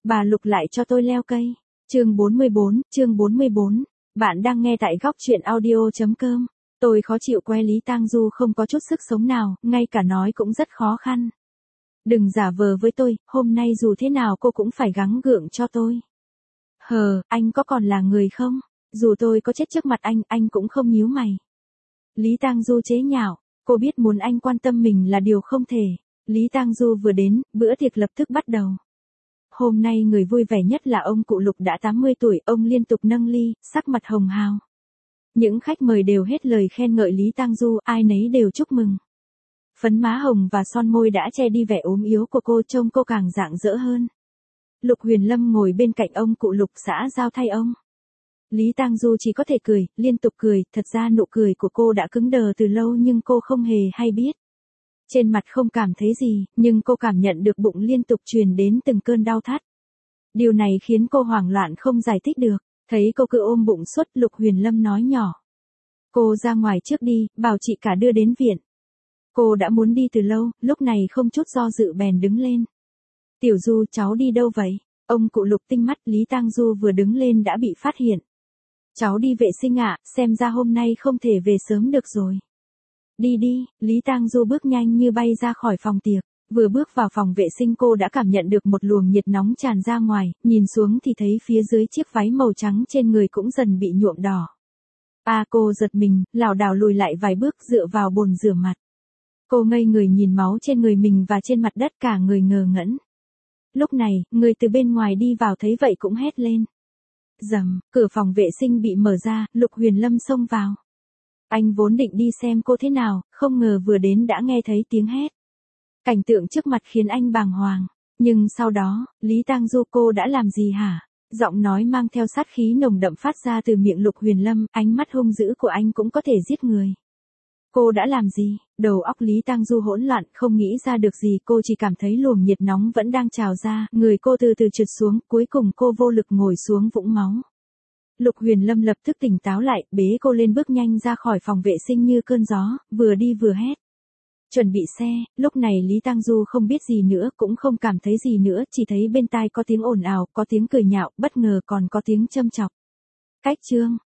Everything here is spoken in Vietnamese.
bà Lục lại cho tôi leo cây. Chương 44, bạn đang nghe tại góc truyện audio.com. Tôi khó chịu que Lý Tang Du không có chút sức sống nào, ngay cả nói cũng rất khó khăn. Đừng giả vờ với tôi, hôm nay dù thế nào cô cũng phải gắng gượng cho tôi. Anh có còn là người không? Dù tôi có chết trước mặt anh cũng không nhíu mày. Lý Tang Du chế nhạo, cô biết muốn anh quan tâm mình là điều không thể. Lý Tang Du vừa đến, bữa tiệc lập tức bắt đầu. Hôm nay người vui vẻ nhất là ông cụ Lục đã 80 tuổi, ông liên tục nâng ly, sắc mặt hồng hào. Những khách mời đều hết lời khen ngợi Lý Tang Du, ai nấy đều chúc mừng. Phấn má hồng và son môi đã che đi vẻ ốm yếu của cô, trông cô càng rạng rỡ hơn. Lục Huyền Lâm ngồi bên cạnh ông cụ Lục xã giao thay ông. Lý Tang Du chỉ có thể cười, liên tục cười, thật ra nụ cười của cô đã cứng đờ từ lâu nhưng cô không hề hay biết. Trên mặt không cảm thấy gì, nhưng cô cảm nhận được bụng liên tục truyền đến từng cơn đau thắt. Điều này khiến cô hoảng loạn không giải thích được, thấy cô cứ ôm bụng suốt, Lục Huyền Lâm nói nhỏ. Cô ra ngoài trước đi, bảo chị cả đưa đến viện. Cô đã muốn đi từ lâu, lúc này không chút do dự bèn đứng lên. Tiểu Du, cháu đi đâu vậy? Ông cụ Lục tinh mắt, Lý Tang Du vừa đứng lên đã bị phát hiện. Cháu đi vệ sinh ạ, xem ra hôm nay không thể về sớm được rồi. Đi đi, Lý Tang Du bước nhanh như bay ra khỏi phòng tiệc. Vừa bước vào phòng vệ sinh cô đã cảm nhận được một luồng nhiệt nóng tràn ra ngoài, nhìn xuống thì thấy phía dưới chiếc váy màu trắng trên người cũng dần bị nhuộm đỏ. Cô giật mình, lảo đảo lùi lại vài bước dựa vào bồn rửa mặt. Cô ngây người nhìn máu trên người mình và trên mặt đất, cả người ngơ ngẩn. Lúc này, người từ bên ngoài đi vào thấy vậy cũng hét lên. Rầm, cửa phòng vệ sinh bị mở ra, Lục Huyền Lâm xông vào. Anh vốn định đi xem cô thế nào, không ngờ vừa đến đã nghe thấy tiếng hét. Cảnh tượng trước mặt khiến anh bàng hoàng. Nhưng sau đó, Lý Tang Du, cô đã làm gì hả? Giọng nói mang theo sát khí nồng đậm phát ra từ miệng Lục Huyền Lâm, ánh mắt hung dữ của anh cũng có thể giết người. Cô đã làm gì? Đầu óc Lý Tang Du hỗn loạn, không nghĩ ra được gì, cô chỉ cảm thấy luồng nhiệt nóng vẫn đang trào ra, người cô từ từ trượt xuống, cuối cùng cô vô lực ngồi xuống vũng máu. Lục Huyền Lâm lập tức tỉnh táo lại, bế cô lên bước nhanh ra khỏi phòng vệ sinh như cơn gió, vừa đi vừa hét. Chuẩn bị xe, lúc này Lý Tang Du không biết gì nữa, cũng không cảm thấy gì nữa, chỉ thấy bên tai có tiếng ồn ào, có tiếng cười nhạo, bất ngờ còn có tiếng châm chọc. Cách chương